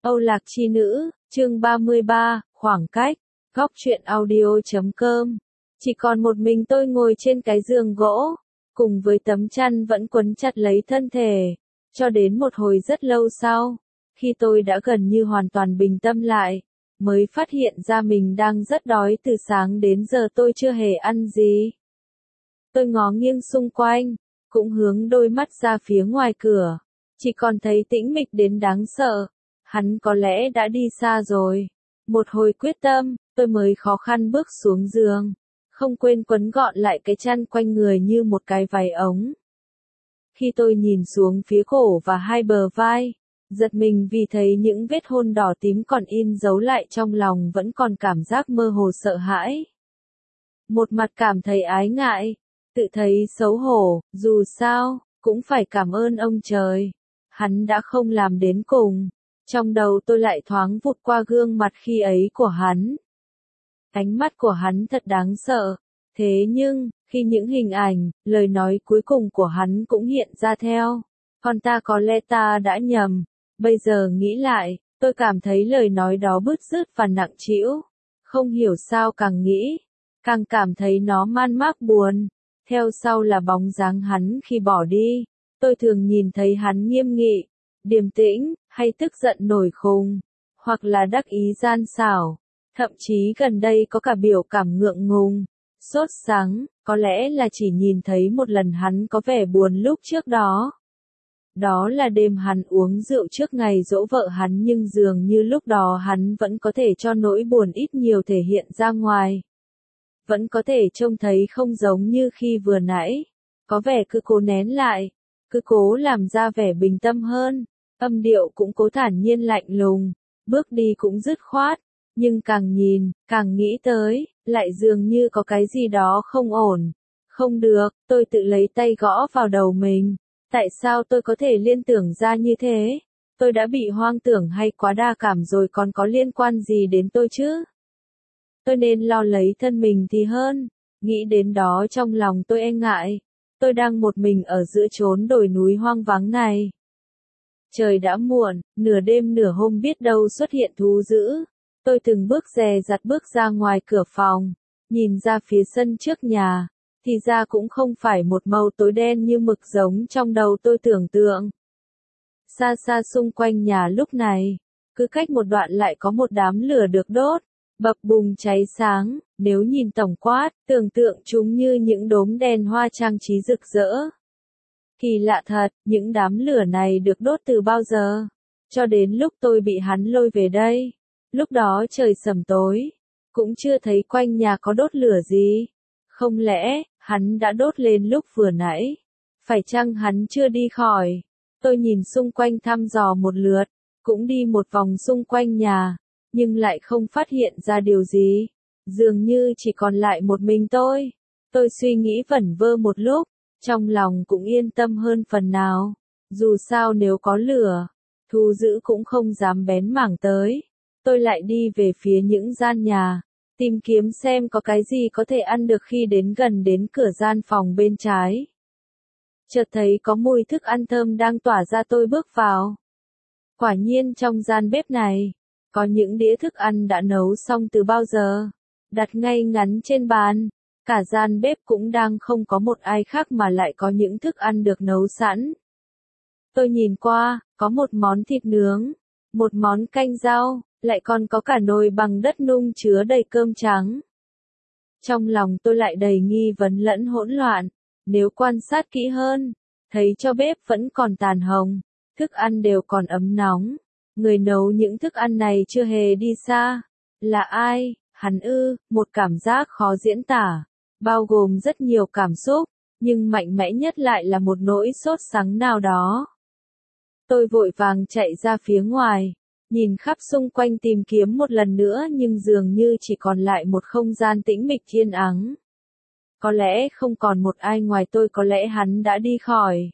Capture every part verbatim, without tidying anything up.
Âu Lạc Chi Nữ, chương ba mươi ba, khoảng cách, góc truyện audio chấm com. Chỉ còn một mình tôi ngồi trên cái giường gỗ, cùng với tấm chăn vẫn quấn chặt lấy thân thể, cho đến một hồi rất lâu sau, khi tôi đã gần như hoàn toàn bình tâm lại, mới phát hiện ra mình đang rất đói. Từ sáng đến giờ tôi chưa hề ăn gì. Tôi ngó nghiêng xung quanh, cũng hướng đôi mắt ra phía ngoài cửa, chỉ còn thấy tĩnh mịch đến đáng sợ. Hắn có lẽ đã đi xa rồi. Một hồi quyết tâm, tôi mới khó khăn bước xuống giường, không quên quấn gọn lại cái chăn quanh người như một cái váy ống. Khi tôi nhìn xuống phía cổ và hai bờ vai, giật mình vì thấy những vết hôn đỏ tím còn in dấu lại trong lòng, vẫn còn cảm giác mơ hồ sợ hãi. Một mặt cảm thấy ái ngại, tự thấy xấu hổ, dù sao, cũng phải cảm ơn ông trời. Hắn đã không làm đến cùng. Trong đầu tôi lại thoáng vụt qua gương mặt khi ấy của hắn. Ánh mắt của hắn thật đáng sợ. Thế nhưng, khi những hình ảnh, lời nói cuối cùng của hắn cũng hiện ra theo, còn ta có lẽ ta đã nhầm. Bây giờ nghĩ lại, tôi cảm thấy lời nói đó bứt rứt và nặng trĩu. Không hiểu sao càng nghĩ, càng cảm thấy nó man mác buồn. Theo sau là bóng dáng hắn khi bỏ đi. Tôi thường nhìn thấy hắn nghiêm nghị, điềm tĩnh, hay tức giận nổi khùng, hoặc là đắc ý gian xảo. Thậm chí gần đây có cả biểu cảm ngượng ngùng, sốt sắng, có lẽ là chỉ nhìn thấy một lần hắn có vẻ buồn lúc trước đó. Đó là đêm hắn uống rượu trước ngày giỗ vợ hắn, nhưng dường như lúc đó hắn vẫn có thể cho nỗi buồn ít nhiều thể hiện ra ngoài. Vẫn có thể trông thấy không giống như khi vừa nãy, có vẻ cứ cố nén lại, cứ cố làm ra vẻ bình tâm hơn, âm điệu cũng cố thản nhiên lạnh lùng, bước đi cũng dứt khoát, nhưng càng nhìn, càng nghĩ tới, lại dường như có cái gì đó không ổn. Không được, tôi tự lấy tay gõ vào đầu mình. Tại sao tôi có thể liên tưởng ra như thế? Tôi đã bị hoang tưởng hay quá đa cảm rồi, còn có liên quan gì đến tôi chứ? Tôi nên lo lấy thân mình thì hơn. Nghĩ đến đó trong lòng tôi e ngại. Tôi đang một mình ở giữa chốn đồi núi hoang vắng này. Trời đã muộn, nửa đêm nửa hôm biết đâu xuất hiện thú dữ. Tôi từng bước dè dặt bước ra ngoài cửa phòng, nhìn ra phía sân trước nhà, thì ra cũng không phải một màu tối đen như mực giống trong đầu tôi tưởng tượng. Xa xa xung quanh nhà lúc này, cứ cách một đoạn lại có một đám lửa được đốt, bập bùng cháy sáng. Nếu nhìn tổng quát, tưởng tượng chúng như những đốm đèn hoa trang trí rực rỡ. Kỳ lạ thật, những đám lửa này được đốt từ bao giờ? Cho đến lúc tôi bị hắn lôi về đây. Lúc đó trời sầm tối, cũng chưa thấy quanh nhà có đốt lửa gì. Không lẽ, hắn đã đốt lên lúc vừa nãy? Phải chăng hắn chưa đi khỏi? Tôi nhìn xung quanh thăm dò một lượt, cũng đi một vòng xung quanh nhà, nhưng lại không phát hiện ra điều gì. Dường như chỉ còn lại một mình tôi. Tôi suy nghĩ vẩn vơ một lúc, trong lòng cũng yên tâm hơn phần nào. Dù sao nếu có lửa, thú dữ cũng không dám bén mảng tới. Tôi lại đi về phía những gian nhà, tìm kiếm xem có cái gì có thể ăn được. Khi đến gần đến cửa gian phòng bên trái, chợt thấy có mùi thức ăn thơm đang tỏa ra. Tôi bước vào. Quả nhiên trong gian bếp này, có những đĩa thức ăn đã nấu xong từ bao giờ, đặt ngay ngắn trên bàn. Cả gian bếp cũng đang không có một ai khác mà lại có những thức ăn được nấu sẵn. Tôi nhìn qua, có một món thịt nướng, một món canh rau, lại còn có cả nồi bằng đất nung chứa đầy cơm trắng. Trong lòng tôi lại đầy nghi vấn lẫn hỗn loạn. Nếu quan sát kỹ hơn, thấy cho bếp vẫn còn tàn hồng, thức ăn đều còn ấm nóng. Người nấu những thức ăn này chưa hề đi xa. Là ai? Hắn ư? Một cảm giác khó diễn tả, bao gồm rất nhiều cảm xúc, nhưng mạnh mẽ nhất lại là một nỗi sốt sắng nào đó. Tôi vội vàng chạy ra phía ngoài, nhìn khắp xung quanh tìm kiếm một lần nữa, nhưng dường như chỉ còn lại một không gian tĩnh mịch yên ắng. Có lẽ không còn một ai ngoài tôi, có lẽ hắn đã đi khỏi.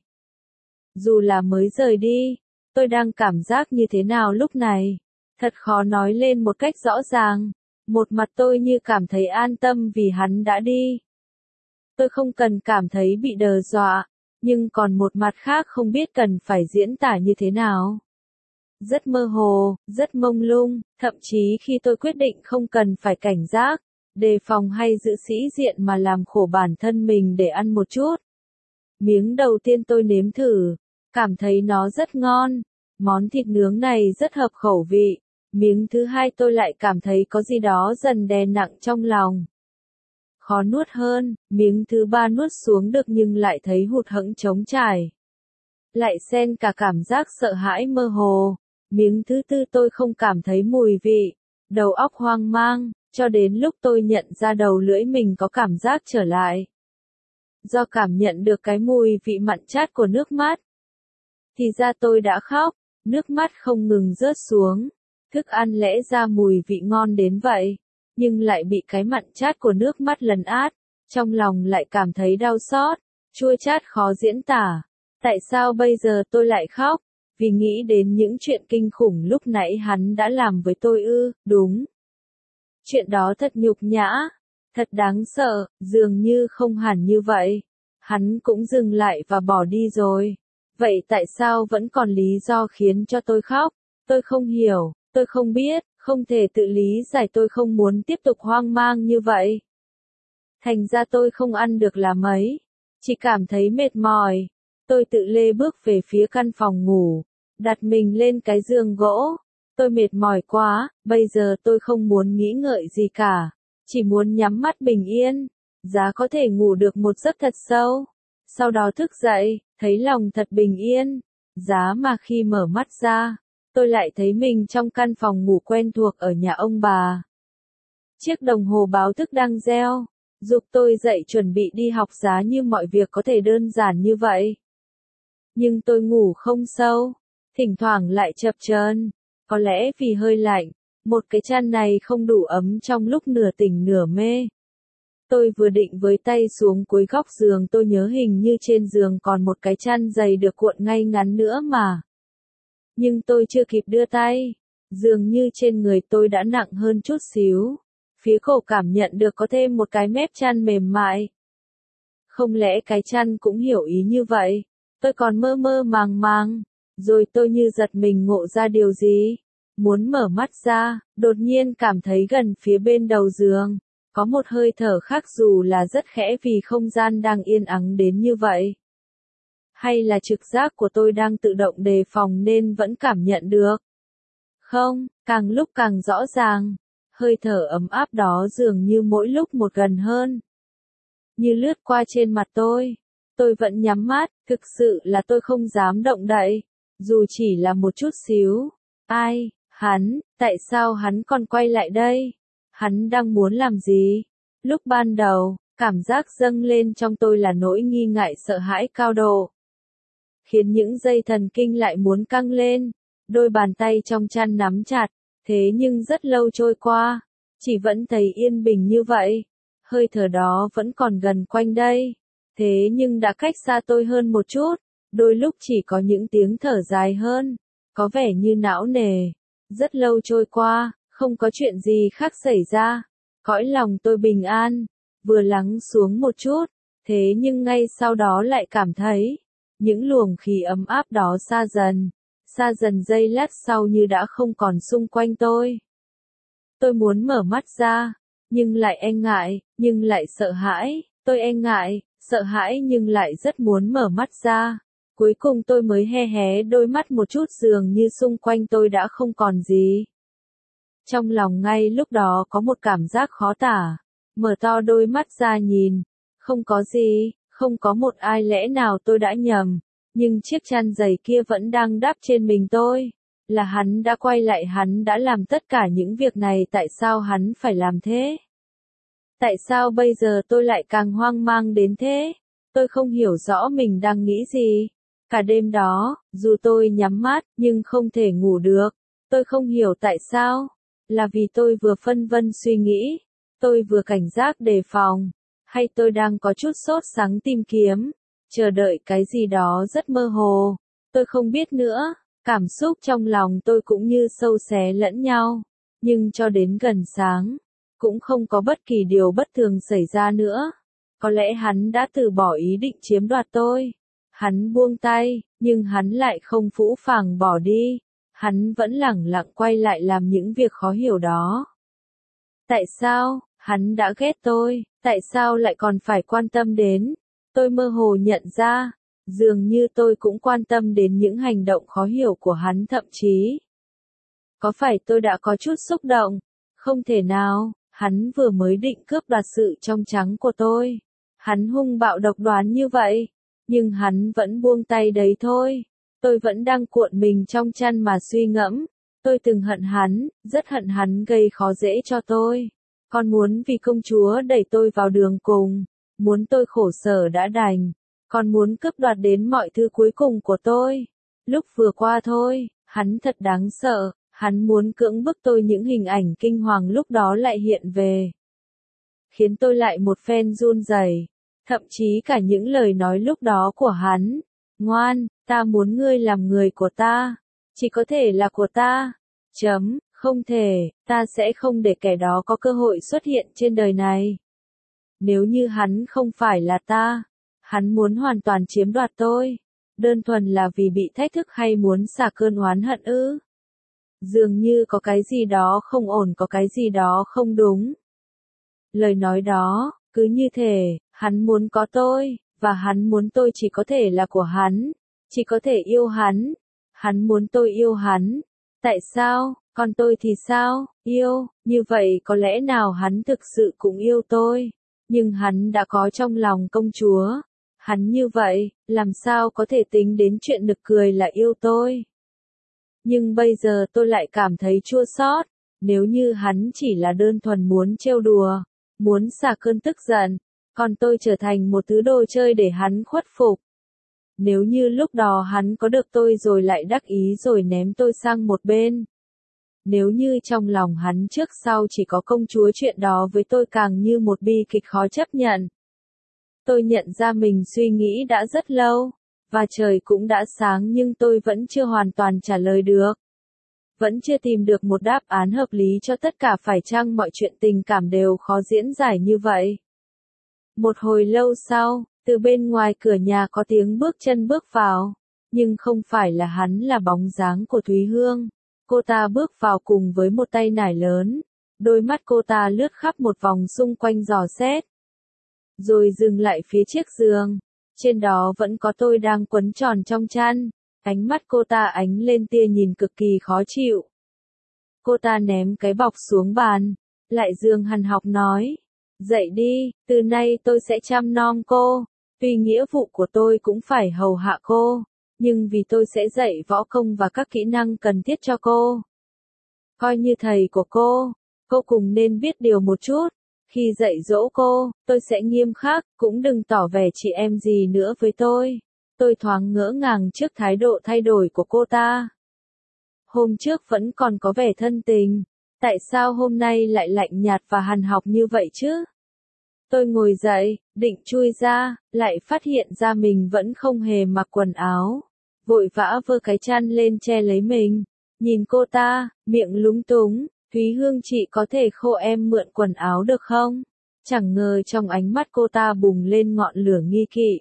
Dù là mới rời đi, tôi đang cảm giác như thế nào lúc này? Thật khó nói lên một cách rõ ràng. Một mặt tôi như cảm thấy an tâm vì hắn đã đi. Tôi không cần cảm thấy bị đe dọa, nhưng còn một mặt khác không biết cần phải diễn tả như thế nào. rất mơ hồ, rất mông lung, thậm chí khi tôi quyết định không cần phải cảnh giác, đề phòng hay giữ sĩ diện mà làm khổ bản thân mình để ăn một chút. Miếng đầu tiên tôi nếm thử, cảm thấy nó rất ngon, món thịt nướng này rất hợp khẩu vị. Miếng thứ hai tôi lại cảm thấy có gì đó dần đè nặng trong lòng. Khó nuốt hơn, miếng thứ ba nuốt xuống được nhưng lại thấy hụt hẫng trống trải. Lại xen cả cảm giác sợ hãi mơ hồ. Miếng thứ tư tôi không cảm thấy mùi vị, đầu óc hoang mang, cho đến lúc tôi nhận ra đầu lưỡi mình có cảm giác trở lại. Do cảm nhận được cái mùi vị mặn chát của nước mắt. Thì ra tôi đã khóc, nước mắt không ngừng rớt xuống. Thức ăn lẽ ra mùi vị ngon đến vậy, nhưng lại bị cái mặn chát của nước mắt lấn át, trong lòng lại cảm thấy đau xót, chua chát khó diễn tả. Tại sao bây giờ tôi lại khóc? Vì nghĩ đến những chuyện kinh khủng lúc nãy hắn đã làm với tôi ư, đúng. Chuyện đó thật nhục nhã, thật đáng sợ, dường như không hẳn như vậy. Hắn cũng dừng lại và bỏ đi rồi. Vậy tại sao vẫn còn lý do khiến cho tôi khóc? Tôi không hiểu. Tôi không biết, không thể tự lý giải, tôi không muốn tiếp tục hoang mang như vậy. Thành ra tôi không ăn được là mấy, chỉ cảm thấy mệt mỏi. Tôi tự lê bước về phía căn phòng ngủ, đặt mình lên cái giường gỗ. Tôi mệt mỏi quá, bây giờ tôi không muốn nghĩ ngợi gì cả, chỉ muốn nhắm mắt bình yên, giá có thể ngủ được một giấc thật sâu. Sau đó thức dậy, thấy lòng thật bình yên, giá mà khi mở mắt ra, tôi lại thấy mình trong căn phòng ngủ quen thuộc ở nhà ông bà. Chiếc đồng hồ báo thức đang reo, giục tôi dậy chuẩn bị đi học, giá như mọi việc có thể đơn giản như vậy. Nhưng tôi ngủ không sâu, thỉnh thoảng lại chập chờn, có lẽ vì hơi lạnh, một cái chăn này không đủ ấm trong lúc nửa tỉnh nửa mê. Tôi vừa định với tay xuống cuối góc giường, tôi nhớ hình như trên giường còn một cái chăn dày được cuộn ngay ngắn nữa mà. Nhưng tôi chưa kịp đưa tay, dường như trên người tôi đã nặng hơn chút xíu. Phía cổ cảm nhận được có thêm một cái mép chăn mềm mại. Không lẽ cái chăn cũng hiểu ý như vậy? Tôi còn mơ mơ màng màng, rồi tôi như giật mình ngộ ra điều gì. Muốn mở mắt ra, đột nhiên cảm thấy gần phía bên đầu giường, có một hơi thở khác dù là rất khẽ vì không gian đang yên ắng đến như vậy. Hay là trực giác của tôi đang tự động đề phòng nên vẫn cảm nhận được? Không, càng lúc càng rõ ràng, hơi thở ấm áp đó dường như mỗi lúc một gần hơn. Như lướt qua trên mặt tôi, tôi vẫn nhắm mắt, thực sự là tôi không dám động đậy, dù chỉ là một chút xíu. Ai, hắn, tại sao hắn còn quay lại đây? Hắn đang muốn làm gì? Lúc ban đầu, cảm giác dâng lên trong tôi là nỗi nghi ngại sợ hãi cao độ, khiến những dây thần kinh lại muốn căng lên, đôi bàn tay trong chăn nắm chặt, thế nhưng rất lâu trôi qua, chỉ vẫn thấy yên bình như vậy, hơi thở đó vẫn còn gần quanh đây, thế nhưng đã cách xa tôi hơn một chút, đôi lúc chỉ có những tiếng thở dài hơn, có vẻ như não nề, rất lâu trôi qua, không có chuyện gì khác xảy ra, cõi lòng tôi bình an, vừa lắng xuống một chút, thế nhưng ngay sau đó lại cảm thấy, những luồng khí ấm áp đó xa dần, xa dần giây lát sau như đã không còn xung quanh tôi. Tôi muốn mở mắt ra, nhưng lại e ngại, nhưng lại sợ hãi, tôi e ngại, sợ hãi nhưng lại rất muốn mở mắt ra. Cuối cùng tôi mới hé hé đôi mắt một chút, dường như xung quanh tôi đã không còn gì. Trong lòng ngay lúc đó có một cảm giác khó tả, mở to đôi mắt ra nhìn, không có gì, không có một ai, lẽ nào tôi đã nhầm, nhưng chiếc chăn dày kia vẫn đang đắp trên mình tôi, là hắn đã quay lại, hắn đã làm tất cả những việc này, tại sao hắn phải làm thế? Tại sao bây giờ tôi lại càng hoang mang đến thế? Tôi không hiểu rõ mình đang nghĩ gì. Cả đêm đó, dù tôi nhắm mắt, nhưng không thể ngủ được. Tôi không hiểu tại sao. Là vì tôi vừa phân vân suy nghĩ, tôi vừa cảnh giác đề phòng, hay tôi đang có chút sốt sắng tìm kiếm, chờ đợi cái gì đó rất mơ hồ. Tôi không biết nữa, cảm xúc trong lòng tôi cũng như sâu xé lẫn nhau. Nhưng cho đến gần sáng, cũng không có bất kỳ điều bất thường xảy ra nữa. Có lẽ hắn đã từ bỏ ý định chiếm đoạt tôi. Hắn buông tay, nhưng hắn lại không phũ phàng bỏ đi. hắn vẫn lẳng lặng quay lại làm những việc khó hiểu đó. Tại sao, hắn đã ghét tôi, tại sao lại còn phải quan tâm đến? Tôi mơ hồ nhận ra, dường như tôi cũng quan tâm đến những hành động khó hiểu của hắn thậm chí. Có phải tôi đã có chút xúc động? Không thể nào, hắn vừa mới định cướp đoạt sự trong trắng của tôi. Hắn hung bạo độc đoán như vậy, nhưng hắn vẫn buông tay đấy thôi. Tôi vẫn đang cuộn mình trong chăn mà suy ngẫm. Tôi từng hận hắn, rất hận hắn gây khó dễ cho tôi. Còn muốn vì công chúa đẩy tôi vào đường cùng, muốn tôi khổ sở đã đành, còn muốn cướp đoạt đến mọi thứ cuối cùng của tôi. Lúc vừa qua thôi, hắn thật đáng sợ, hắn muốn cưỡng bức tôi, những hình ảnh kinh hoàng lúc đó lại hiện về. Khiến tôi lại một phen run rẩy, thậm chí cả những lời nói lúc đó của hắn. Ngoan, ta muốn ngươi làm người của ta, chỉ có thể là của ta. Chấm, không thể, ta sẽ không để kẻ đó có cơ hội xuất hiện trên đời này. Nếu như hắn không phải là ta, hắn muốn hoàn toàn chiếm đoạt tôi, đơn thuần là vì bị thách thức hay muốn xả cơn oán hận ư? Dường như có cái gì đó không ổn, có cái gì đó không đúng. Lời nói đó, cứ như thể, hắn muốn có tôi, và hắn muốn tôi chỉ có thể là của hắn, chỉ có thể yêu hắn. Hắn muốn tôi yêu hắn. Tại sao, còn tôi thì sao, yêu, như vậy có lẽ nào hắn thực sự cũng yêu tôi, nhưng hắn đã có trong lòng công chúa. Hắn như vậy, làm sao có thể tính đến chuyện nực cười là yêu tôi. Nhưng bây giờ tôi lại cảm thấy chua xót, nếu như hắn chỉ là đơn thuần muốn trêu đùa, muốn xả cơn tức giận, còn tôi trở thành một thứ đồ chơi để hắn khuất phục. Nếu như lúc đó hắn có được tôi rồi lại đắc ý rồi ném tôi sang một bên. Nếu như trong lòng hắn trước sau chỉ có công chúa, chuyện đó với tôi càng như một bi kịch khó chấp nhận. Tôi nhận ra mình suy nghĩ đã rất lâu, và trời cũng đã sáng nhưng tôi vẫn chưa hoàn toàn trả lời được. Vẫn chưa tìm được một đáp án hợp lý cho tất cả, phải chăng mọi chuyện tình cảm đều khó diễn giải như vậy. Một hồi lâu sau, từ bên ngoài cửa nhà có tiếng bước chân bước vào, nhưng không phải là hắn, là bóng dáng của Thúy Hương. Cô ta bước vào cùng với một tay nải lớn, đôi mắt cô ta lướt khắp một vòng xung quanh dò xét. Rồi dừng lại phía chiếc giường, trên đó vẫn có tôi đang quấn tròn trong chăn, ánh mắt cô ta ánh lên tia nhìn cực kỳ khó chịu. Cô ta ném cái bọc xuống bàn, lại giường hằn học nói, dậy đi, từ nay tôi sẽ chăm nom cô, tuy nghĩa vụ của tôi cũng phải hầu hạ cô, nhưng vì tôi sẽ dạy võ công và các kỹ năng cần thiết cho cô. Coi như thầy của cô, cô cùng nên biết điều một chút. Khi dạy dỗ cô, tôi sẽ nghiêm khắc, cũng đừng tỏ vẻ chị em gì nữa với tôi. Tôi thoáng ngỡ ngàng trước thái độ thay đổi của cô ta. Hôm trước vẫn còn có vẻ thân tình, tại sao hôm nay lại lạnh nhạt và hằn học như vậy chứ? Tôi ngồi dậy, định chui ra, lại phát hiện ra mình vẫn không hề mặc quần áo. Vội vã vơ cái chăn lên che lấy mình. Nhìn cô ta, miệng lúng túng, Thúy Hương, chị có thể khô em mượn quần áo được không? Chẳng ngờ trong ánh mắt cô ta bùng lên ngọn lửa nghi kỵ.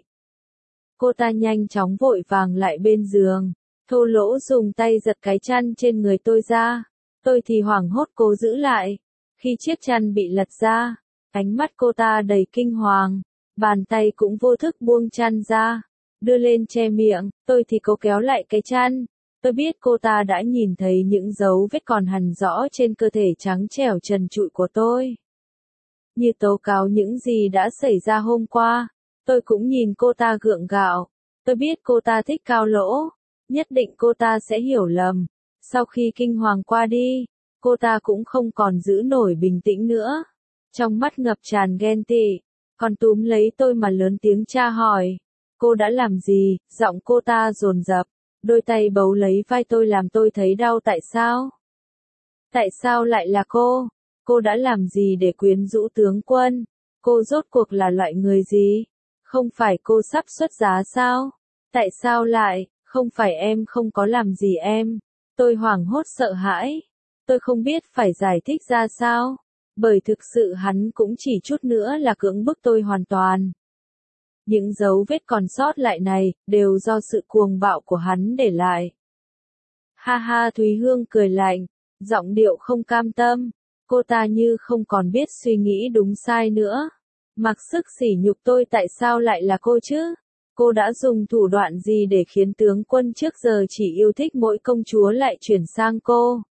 Cô ta nhanh chóng vội vàng lại bên giường, thô lỗ dùng tay giật cái chăn trên người tôi ra. Tôi thì hoảng hốt cố giữ lại. Khi chiếc chăn bị lật ra, ánh mắt cô ta đầy kinh hoàng, bàn tay cũng vô thức buông chăn ra, đưa lên che miệng. Tôi thì cố kéo lại cái chăn. Tôi biết cô ta đã nhìn thấy những dấu vết còn hằn rõ trên cơ thể trắng trẻo trần trụi của tôi. Như tố cáo những gì đã xảy ra hôm qua. Tôi cũng nhìn cô ta gượng gạo. Tôi biết cô ta thích cao lỗ. Nhất định cô ta sẽ hiểu lầm. Sau khi kinh hoàng qua đi, cô ta cũng không còn giữ nổi bình tĩnh nữa. Trong mắt ngập tràn ghen tị, còn túm lấy tôi mà lớn tiếng tra hỏi. Cô đã làm gì? Giọng cô ta dồn dập. Đôi tay bấu lấy vai tôi làm tôi thấy đau. Tại sao? Tại sao lại là cô? Cô đã làm gì để quyến rũ tướng quân? Cô rốt cuộc là loại người gì? Không phải cô sắp xuất giá sao? Tại sao lại, không phải em không có làm gì em? Tôi hoảng hốt sợ hãi. Tôi không biết phải giải thích ra sao. Bởi thực sự hắn cũng chỉ chút nữa là cưỡng bức tôi hoàn toàn. Những dấu vết còn sót lại này, đều do sự cuồng bạo của hắn để lại. Ha ha, Thúy Hương cười lạnh, giọng điệu không cam tâm. Cô ta như không còn biết suy nghĩ đúng sai nữa. Mặc sức sỉ nhục tôi, tại sao lại là cô chứ? Cô đã dùng thủ đoạn gì để khiến tướng quân trước giờ chỉ yêu thích mỗi công chúa lại chuyển sang cô?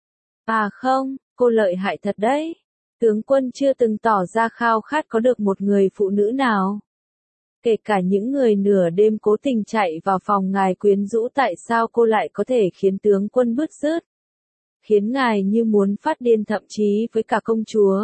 À không, cô lợi hại thật đấy. Tướng quân chưa từng tỏ ra khao khát có được một người phụ nữ nào. Kể cả những người nửa đêm cố tình chạy vào phòng ngài quyến rũ, tại sao cô lại có thể khiến tướng quân bứt rứt? Khiến ngài như muốn phát điên, thậm chí với cả công chúa.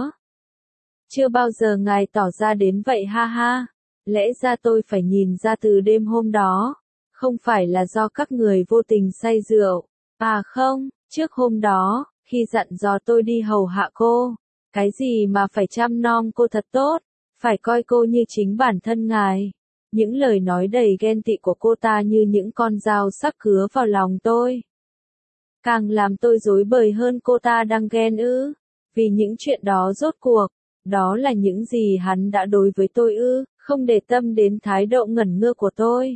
Chưa bao giờ ngài tỏ ra đến vậy, ha ha. Lẽ ra tôi phải nhìn ra từ đêm hôm đó. Không phải là do các người vô tình say rượu. À không, trước hôm đó, khi dặn dò tôi đi hầu hạ cô. Cái gì mà phải chăm nom cô thật tốt. Phải coi cô như chính bản thân ngài. Những lời nói đầy ghen tị của cô ta như những con dao sắc cứa vào lòng tôi. Càng làm tôi rối bời hơn. Cô ta đang ghen ư? Vì những chuyện đó rốt cuộc, đó là những gì hắn đã đối với tôi ư? Không để tâm đến thái độ ngẩn ngơ của tôi.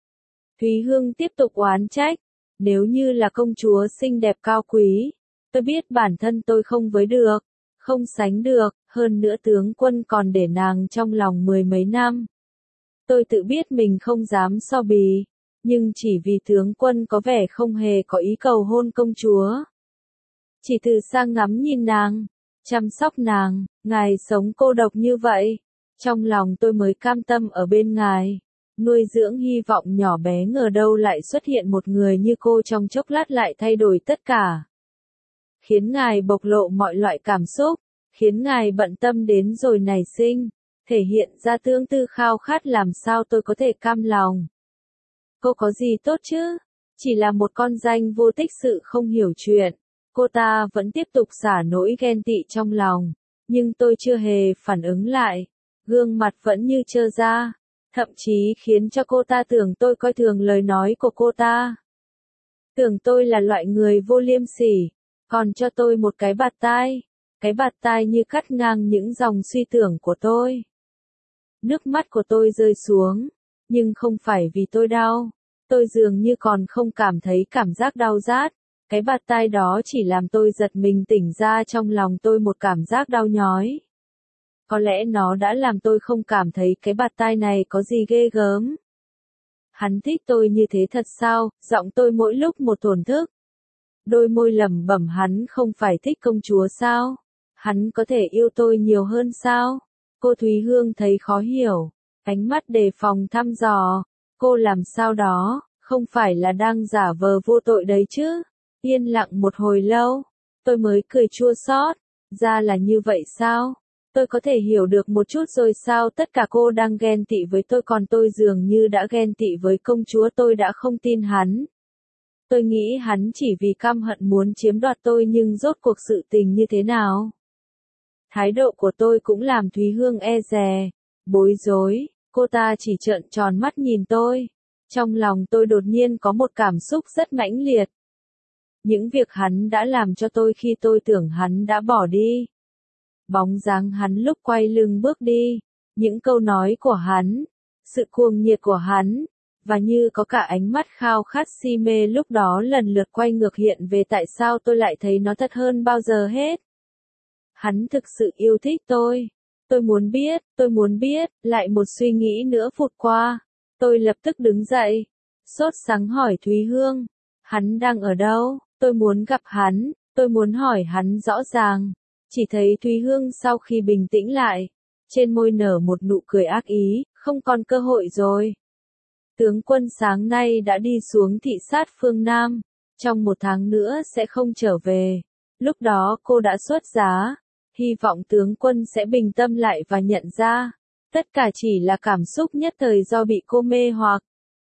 Thúy Hương tiếp tục oán trách. Nếu như là công chúa xinh đẹp cao quý, tôi biết bản thân tôi không với được, không sánh được, hơn nữa tướng quân còn để nàng trong lòng mười mấy năm. Tôi tự biết mình không dám so bì, nhưng chỉ vì tướng quân có vẻ không hề có ý cầu hôn công chúa. Chỉ từ sang ngắm nhìn nàng, chăm sóc nàng, ngài sống cô độc như vậy, trong lòng tôi mới cam tâm ở bên ngài, nuôi dưỡng hy vọng nhỏ bé. Ngờ đâu lại xuất hiện một người như cô, trong chốc lát lại thay đổi tất cả. Khiến ngài bộc lộ mọi loại cảm xúc, khiến ngài bận tâm đến rồi nảy sinh, thể hiện ra tương tư khao khát, làm sao tôi có thể cam lòng. Cô có gì tốt chứ? Chỉ là một con danh vô tích sự không hiểu chuyện. Cô ta vẫn tiếp tục xả nỗi ghen tị trong lòng, nhưng tôi chưa hề phản ứng lại. Gương mặt vẫn như trơ ra, thậm chí khiến cho cô ta tưởng tôi coi thường lời nói của cô ta. Tưởng tôi là loại người vô liêm sỉ, còn cho tôi một cái bạt tai. Cái bạt tai như cắt ngang những dòng suy tưởng của tôi. Nước mắt của tôi rơi xuống, nhưng không phải vì tôi đau. Tôi dường như còn không cảm thấy cảm giác đau rát. Cái bạt tai đó chỉ làm tôi giật mình, tỉnh ra trong lòng tôi một cảm giác đau nhói. Có lẽ nó đã làm tôi không cảm thấy cái bạt tai này có gì ghê gớm. Hắn thích tôi như thế thật sao? Giọng tôi mỗi lúc một thổn thức. Đôi môi lẩm bẩm, hắn không phải thích công chúa sao? Hắn có thể yêu tôi nhiều hơn sao? Cô Thúy Hương thấy khó hiểu, ánh mắt đề phòng thăm dò. Cô làm sao đó, không phải là đang giả vờ vô tội đấy chứ? Yên lặng một hồi lâu, tôi mới cười chua xót. Ra là như vậy sao? Tôi có thể hiểu được một chút rồi sao? Tất cả cô đang ghen tị với tôi, còn tôi dường như đã ghen tị với công chúa. Tôi đã không tin hắn. Tôi nghĩ hắn chỉ vì căm hận muốn chiếm đoạt tôi, nhưng rốt cuộc sự tình như thế nào? Thái độ của tôi cũng làm Thúy Hương e dè, bối rối. Cô ta chỉ trợn tròn mắt nhìn tôi. Trong lòng tôi đột nhiên có một cảm xúc rất mãnh liệt. Những việc hắn đã làm cho tôi khi tôi tưởng hắn đã bỏ đi. Bóng dáng hắn lúc quay lưng bước đi. Những câu nói của hắn. Sự cuồng nhiệt của hắn. Và như có cả ánh mắt khao khát si mê lúc đó lần lượt quay ngược hiện về. Tại sao tôi lại thấy nó thật hơn bao giờ hết? Hắn thực sự yêu thích tôi. Tôi muốn biết, tôi muốn biết. Lại một suy nghĩ nữa vụt qua. Tôi lập tức đứng dậy. Sốt sắng hỏi Thúy Hương. Hắn đang ở đâu? Tôi muốn gặp hắn. Tôi muốn hỏi hắn rõ ràng. Chỉ thấy Thúy Hương sau khi bình tĩnh lại, trên môi nở một nụ cười ác ý. Không còn cơ hội rồi. Tướng quân sáng nay đã đi xuống thị sát phương Nam. Trong một tháng nữa sẽ không trở về. Lúc đó cô đã xuất giá. Hy vọng tướng quân sẽ bình tâm lại và nhận ra. Tất cả chỉ là cảm xúc nhất thời do bị cô mê hoặc.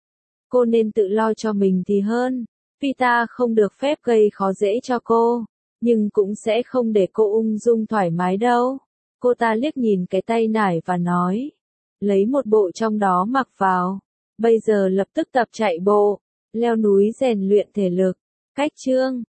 Cô nên tự lo cho mình thì hơn. Vì ta không được phép gây khó dễ cho cô. Nhưng cũng sẽ không để cô ung dung thoải mái đâu. Cô ta liếc nhìn cái tay nải và nói. Lấy một bộ trong đó mặc vào. Bây giờ lập tức tập chạy bộ. Leo núi rèn luyện thể lực. Cách chương.